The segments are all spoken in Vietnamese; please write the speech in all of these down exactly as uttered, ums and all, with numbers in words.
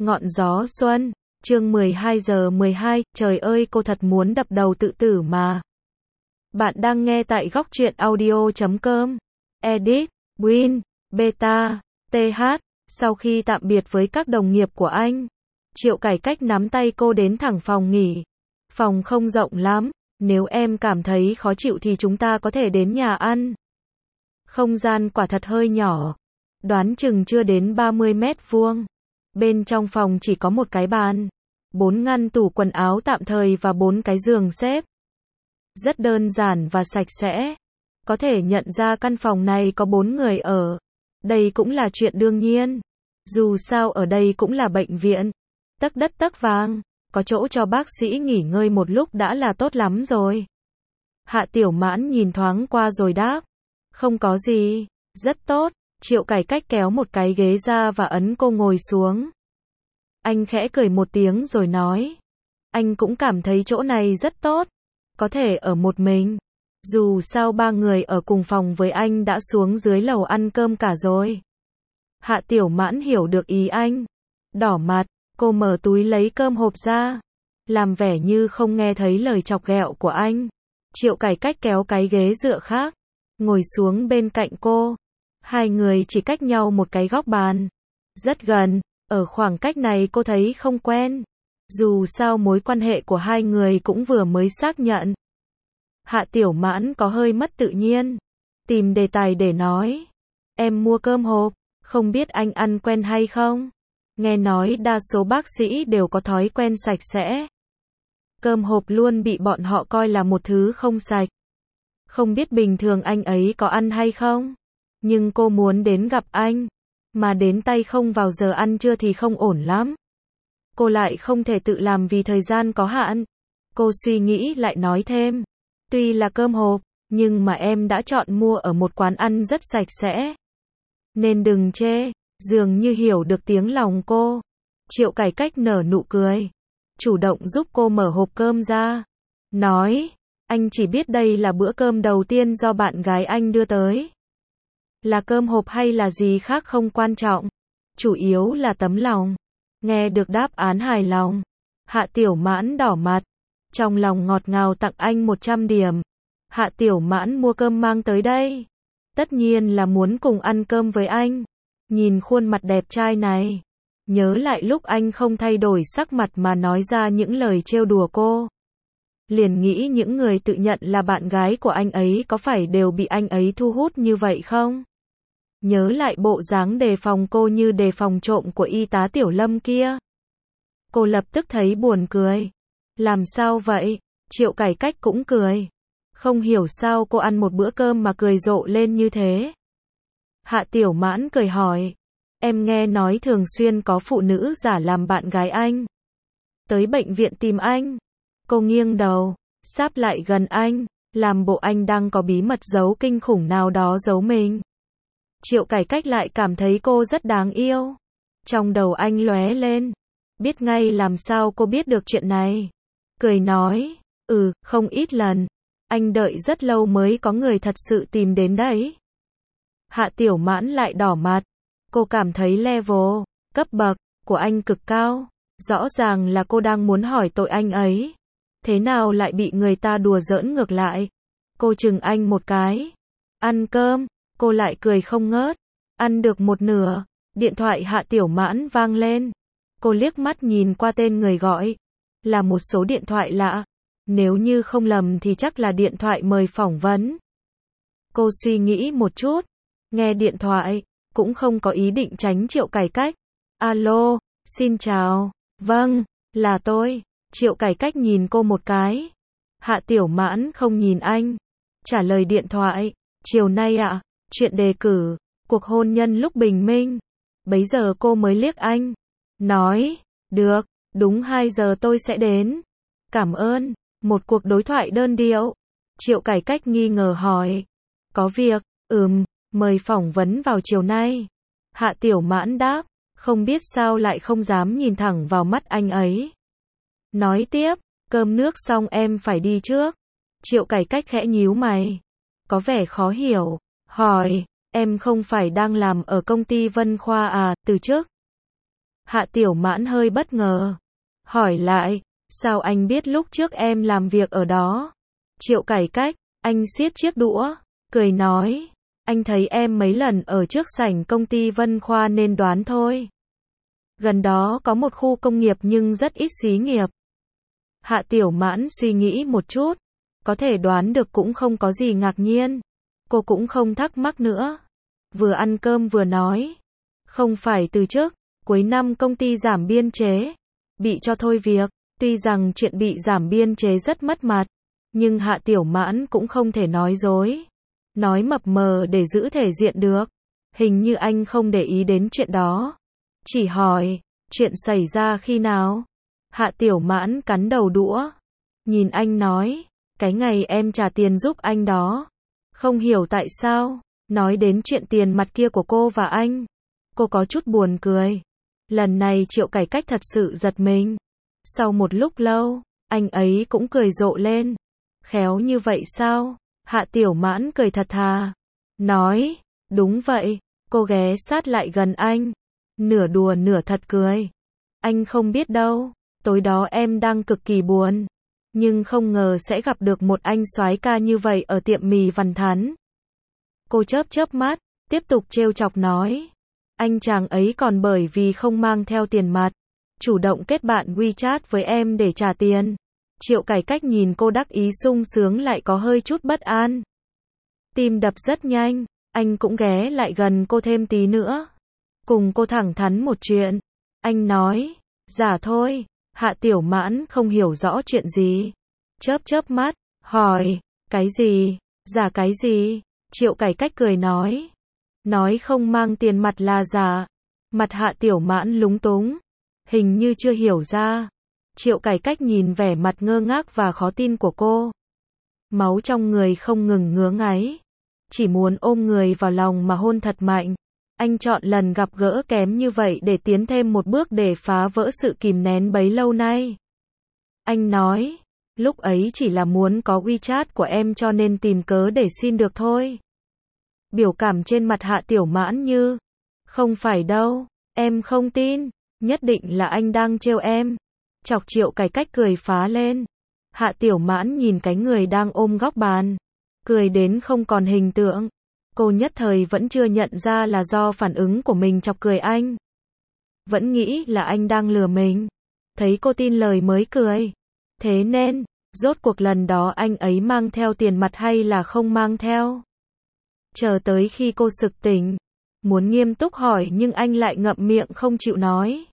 Ngọn gió xuân, chương mười hai giờ mười hai, trời ơi cô thật muốn đập đầu tự tử mà. Bạn đang nghe tại góc truyện audio chấm com. Edit, Win, Beta, tê hát. Sau khi tạm biệt với các đồng nghiệp của anh, Triệu Cải Cách nắm tay cô đến thẳng phòng nghỉ. Phòng không rộng lắm, nếu em cảm thấy khó chịu thì chúng ta có thể đến nhà ăn. Không gian quả thật hơi nhỏ, đoán chừng chưa đến ba mươi mét vuông. Bên trong phòng chỉ có một cái bàn, bốn ngăn tủ quần áo tạm thời và bốn cái giường xếp. Rất đơn giản và sạch sẽ. Có thể nhận ra căn phòng này có bốn người ở. Đây cũng là chuyện đương nhiên. Dù sao ở đây cũng là bệnh viện. Tấc đất tấc vàng, có chỗ cho bác sĩ nghỉ ngơi một lúc đã là tốt lắm rồi. Hạ Tiểu Mãn nhìn thoáng qua rồi đáp. Không có gì, rất tốt. Triệu Cải Cách kéo một cái ghế ra và ấn cô ngồi xuống. Anh khẽ cười một tiếng rồi nói. Anh cũng cảm thấy chỗ này rất tốt. Có thể ở một mình. Dù sao ba người ở cùng phòng với anh đã xuống dưới lầu ăn cơm cả rồi. Hạ Tiểu Mãn hiểu được ý anh. Đỏ mặt, cô mở túi lấy cơm hộp ra. Làm vẻ như không nghe thấy lời chọc ghẹo của anh. Triệu Cải Cách kéo cái ghế dựa khác. Ngồi xuống bên cạnh cô. Hai người chỉ cách nhau một cái góc bàn. Rất gần, ở khoảng cách này cô thấy không quen. Dù sao mối quan hệ của hai người cũng vừa mới xác nhận. Hạ Tiểu Mãn có hơi mất tự nhiên. Tìm đề tài để nói. Em mua cơm hộp, không biết anh ăn quen hay không? Nghe nói đa số bác sĩ đều có thói quen sạch sẽ. Cơm hộp luôn bị bọn họ coi là một thứ không sạch. Không biết bình thường anh ấy có ăn hay không? Nhưng cô muốn đến gặp anh, mà đến tay không vào giờ ăn trưa thì không ổn lắm. Cô lại không thể tự làm vì thời gian có hạn. Cô suy nghĩ lại nói thêm. Tuy là cơm hộp, nhưng mà em đã chọn mua ở một quán ăn rất sạch sẽ. Nên đừng chê, dường như hiểu được tiếng lòng cô. Triệu Cải Cách nở nụ cười. Chủ động giúp cô mở hộp cơm ra. Nói, anh chỉ biết đây là bữa cơm đầu tiên do bạn gái anh đưa tới. Là cơm hộp hay là gì khác không quan trọng. Chủ yếu là tấm lòng. Nghe được đáp án hài lòng. Hạ Tiểu Mãn đỏ mặt. Trong lòng ngọt ngào tặng anh một trăm điểm. Hạ Tiểu Mãn mua cơm mang tới đây. Tất nhiên là muốn cùng ăn cơm với anh. Nhìn khuôn mặt đẹp trai này. Nhớ lại lúc anh không thay đổi sắc mặt mà nói ra những lời trêu đùa cô. Liền nghĩ những người tự nhận là bạn gái của anh ấy có phải đều bị anh ấy thu hút như vậy không? Nhớ lại bộ dáng đề phòng cô như đề phòng trộm của y tá Tiểu Lâm kia. Cô lập tức thấy buồn cười. Làm sao vậy? Triệu Cải Cách cũng cười. Không hiểu sao cô ăn một bữa cơm mà cười rộ lên như thế. Hạ Tiểu Mãn cười hỏi. Em nghe nói thường xuyên có phụ nữ giả làm bạn gái anh. Tới bệnh viện tìm anh. Cô nghiêng đầu, sáp lại gần anh, làm bộ anh đang có bí mật giấu kinh khủng nào đó giấu mình. Triệu Cải Cách lại cảm thấy cô rất đáng yêu. Trong đầu anh lóe lên. Biết ngay làm sao cô biết được chuyện này. Cười nói, ừ, không ít lần. Anh đợi rất lâu mới có người thật sự tìm đến đấy. Hạ Tiểu Mãn lại đỏ mặt. Cô cảm thấy level, cấp bậc, của anh cực cao. Rõ ràng là cô đang muốn hỏi tội anh ấy. Thế nào lại bị người ta đùa giỡn ngược lại. Cô chừng anh một cái. Ăn cơm, cô lại cười không ngớt. Ăn được một nửa, điện thoại Hạ Tiểu Mãn vang lên. Cô liếc mắt nhìn qua tên người gọi. Là một số điện thoại lạ. Nếu như không lầm thì chắc là điện thoại mời phỏng vấn. Cô suy nghĩ một chút. Nghe điện thoại, cũng không có ý định tránh Triệu Cải Cách. Alo, xin chào. Vâng, là tôi. Triệu Cải Cách nhìn cô một cái. Hạ Tiểu Mãn không nhìn anh. Trả lời điện thoại. Chiều nay ạ, à, chuyện đề cử, cuộc hôn nhân lúc bình minh. Bấy giờ cô mới liếc anh. Nói, được, đúng hai giờ tôi sẽ đến. Cảm ơn. Một cuộc đối thoại đơn điệu. Triệu Cải Cách nghi ngờ hỏi. Có việc, ừm, mời phỏng vấn vào chiều nay. Hạ Tiểu Mãn đáp. Không biết sao lại không dám nhìn thẳng vào mắt anh ấy. Nói tiếp, cơm nước xong em phải đi trước. Triệu Cải Cách khẽ nhíu mày. Có vẻ khó hiểu. Hỏi, em không phải đang làm ở công ty Vân Khoa à, từ trước? Hạ Tiểu Mãn hơi bất ngờ. Hỏi lại, sao anh biết lúc trước em làm việc ở đó? Triệu Cải Cách, anh siết chiếc đũa, cười nói, anh thấy em mấy lần ở trước sảnh công ty Vân Khoa nên đoán thôi. Gần đó có một khu công nghiệp nhưng rất ít xí nghiệp. Hạ Tiểu Mãn suy nghĩ một chút, có thể đoán được cũng không có gì ngạc nhiên. Cô cũng không thắc mắc nữa. Vừa ăn cơm vừa nói, không phải từ trước, cuối năm công ty giảm biên chế, bị cho thôi việc. Tuy rằng chuyện bị giảm biên chế rất mất mặt, nhưng Hạ Tiểu Mãn cũng không thể nói dối, nói mập mờ để giữ thể diện được. Hình như anh không để ý đến chuyện đó. Chỉ hỏi, chuyện xảy ra khi nào? Hạ Tiểu Mãn cắn đầu đũa, nhìn anh nói, cái ngày em trả tiền giúp anh đó. Không hiểu tại sao, nói đến chuyện tiền mặt kia của cô và anh, cô có chút buồn cười. Lần này Triệu Cải Cách thật sự giật mình. Sau một lúc lâu, anh ấy cũng cười rộ lên. Khéo như vậy sao? Hạ Tiểu Mãn cười thật thà, nói, đúng vậy. Cô ghé sát lại gần anh, nửa đùa nửa thật cười. Anh không biết đâu, tối đó em đang cực kỳ buồn, nhưng không ngờ sẽ gặp được một anh soái ca như vậy ở tiệm mì Văn Thắn. Cô chớp chớp mắt, tiếp tục trêu chọc nói, anh chàng ấy còn bởi vì không mang theo tiền mặt, chủ động kết bạn WeChat với em để trả tiền. Triệu Cải Cách nhìn cô đắc ý sung sướng lại có hơi chút bất an. Tim đập rất nhanh, anh cũng ghé lại gần cô thêm tí nữa. Cùng cô thẳng thắn một chuyện. Anh nói, giả thôi. Hạ Tiểu Mãn không hiểu rõ chuyện gì. Chớp chớp mắt, hỏi, cái gì? Giả cái gì? Triệu Cải Cách cười nói. Nói không mang tiền mặt là giả. Mặt Hạ Tiểu Mãn lúng túng, hình như chưa hiểu ra. Triệu Cải Cách nhìn vẻ mặt ngơ ngác và khó tin của cô. Máu trong người không ngừng ngứa ngáy. Chỉ muốn ôm người vào lòng mà hôn thật mạnh. Anh chọn lần gặp gỡ kém như vậy để tiến thêm một bước để phá vỡ sự kìm nén bấy lâu nay. Anh nói, lúc ấy chỉ là muốn có WeChat của em cho nên tìm cớ để xin được thôi. Biểu cảm trên mặt Hạ Tiểu Mãn như, không phải đâu, em không tin, nhất định là anh đang trêu em. Chọc Triệu Cải Cách cười phá lên. Hạ Tiểu Mãn nhìn cái người đang ôm góc bàn, cười đến không còn hình tượng. Cô nhất thời vẫn chưa nhận ra là do phản ứng của mình chọc cười anh. Vẫn nghĩ là anh đang lừa mình. Thấy cô tin lời mới cười. Thế nên, rốt cuộc lần đó anh ấy mang theo tiền mặt hay là không mang theo? Chờ tới khi cô sực tỉnh, muốn nghiêm túc hỏi nhưng anh lại ngậm miệng không chịu nói.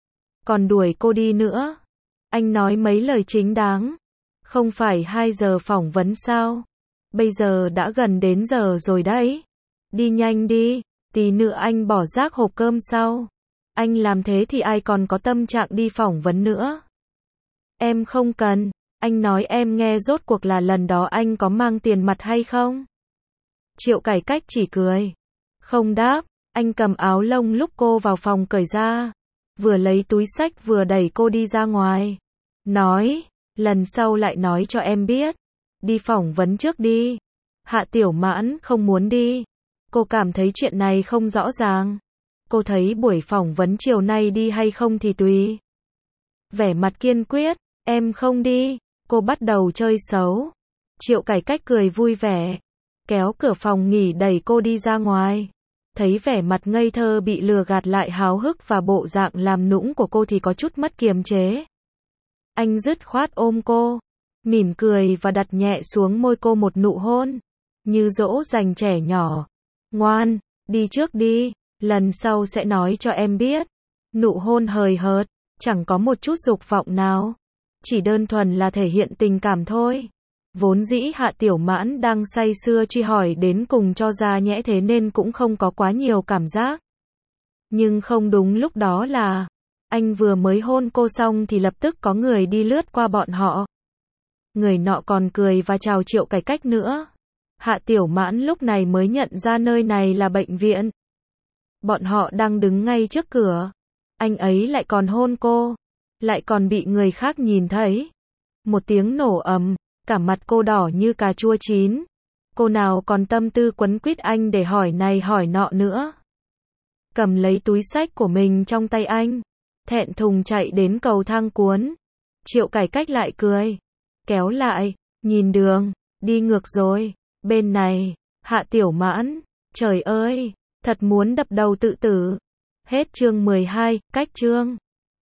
Còn đuổi cô đi nữa. Anh nói mấy lời chính đáng. Không phải hai giờ phỏng vấn sao? Bây giờ đã gần đến giờ rồi đấy. Đi nhanh đi, tí nữa anh bỏ rác hộp cơm sau. Anh làm thế thì ai còn có tâm trạng đi phỏng vấn nữa. Em không cần, anh nói em nghe rốt cuộc là lần đó anh có mang tiền mặt hay không? Triệu Cải Cách chỉ cười. Không đáp, anh cầm áo lông lúc cô vào phòng cởi ra. Vừa lấy túi xách vừa đẩy cô đi ra ngoài. Nói, lần sau lại nói cho em biết. Đi phỏng vấn trước đi. Hạ Tiểu Mãn không muốn đi. Cô cảm thấy chuyện này không rõ ràng. Cô thấy buổi phỏng vấn chiều nay đi hay không thì tùy. Vẻ mặt kiên quyết, em không đi. Cô bắt đầu chơi xấu. Triệu Cải Cách cười vui vẻ, kéo cửa phòng nghỉ đẩy cô đi ra ngoài. Thấy vẻ mặt ngây thơ bị lừa gạt lại háo hức và bộ dạng làm nũng của cô thì có chút mất kiềm chế. Anh dứt khoát ôm cô, mỉm cười và đặt nhẹ xuống môi cô một nụ hôn, như dỗ dành trẻ nhỏ. Ngoan, đi trước đi, lần sau sẽ nói cho em biết. Nụ hôn hời hợt, chẳng có một chút dục vọng nào, chỉ đơn thuần là thể hiện tình cảm thôi. Vốn dĩ Hạ Tiểu Mãn đang say sưa truy hỏi đến cùng cho ra nhẽ thế nên cũng không có quá nhiều cảm giác. Nhưng không đúng lúc đó là, anh vừa mới hôn cô xong thì lập tức có người đi lướt qua bọn họ. Người nọ còn cười và chào Triệu Cải Cách nữa. Hạ Tiểu Mãn lúc này mới nhận ra nơi này là bệnh viện. Bọn họ đang đứng ngay trước cửa. Anh ấy lại còn hôn cô, lại còn bị người khác nhìn thấy. Một tiếng nổ ầm, cả mặt cô đỏ như cà chua chín. Cô nào còn tâm tư quấn quýt anh để hỏi này hỏi nọ nữa. Cầm lấy túi xách của mình trong tay anh, Thẹn thùng chạy đến cầu thang cuốn. Triệu Cải Cách lại cười. Kéo lại, nhìn đường, đi ngược rồi. Bên này, Hạ Tiểu Mãn. Trời ơi, thật muốn đập đầu tự tử. Hết chương mười hai, cách chương.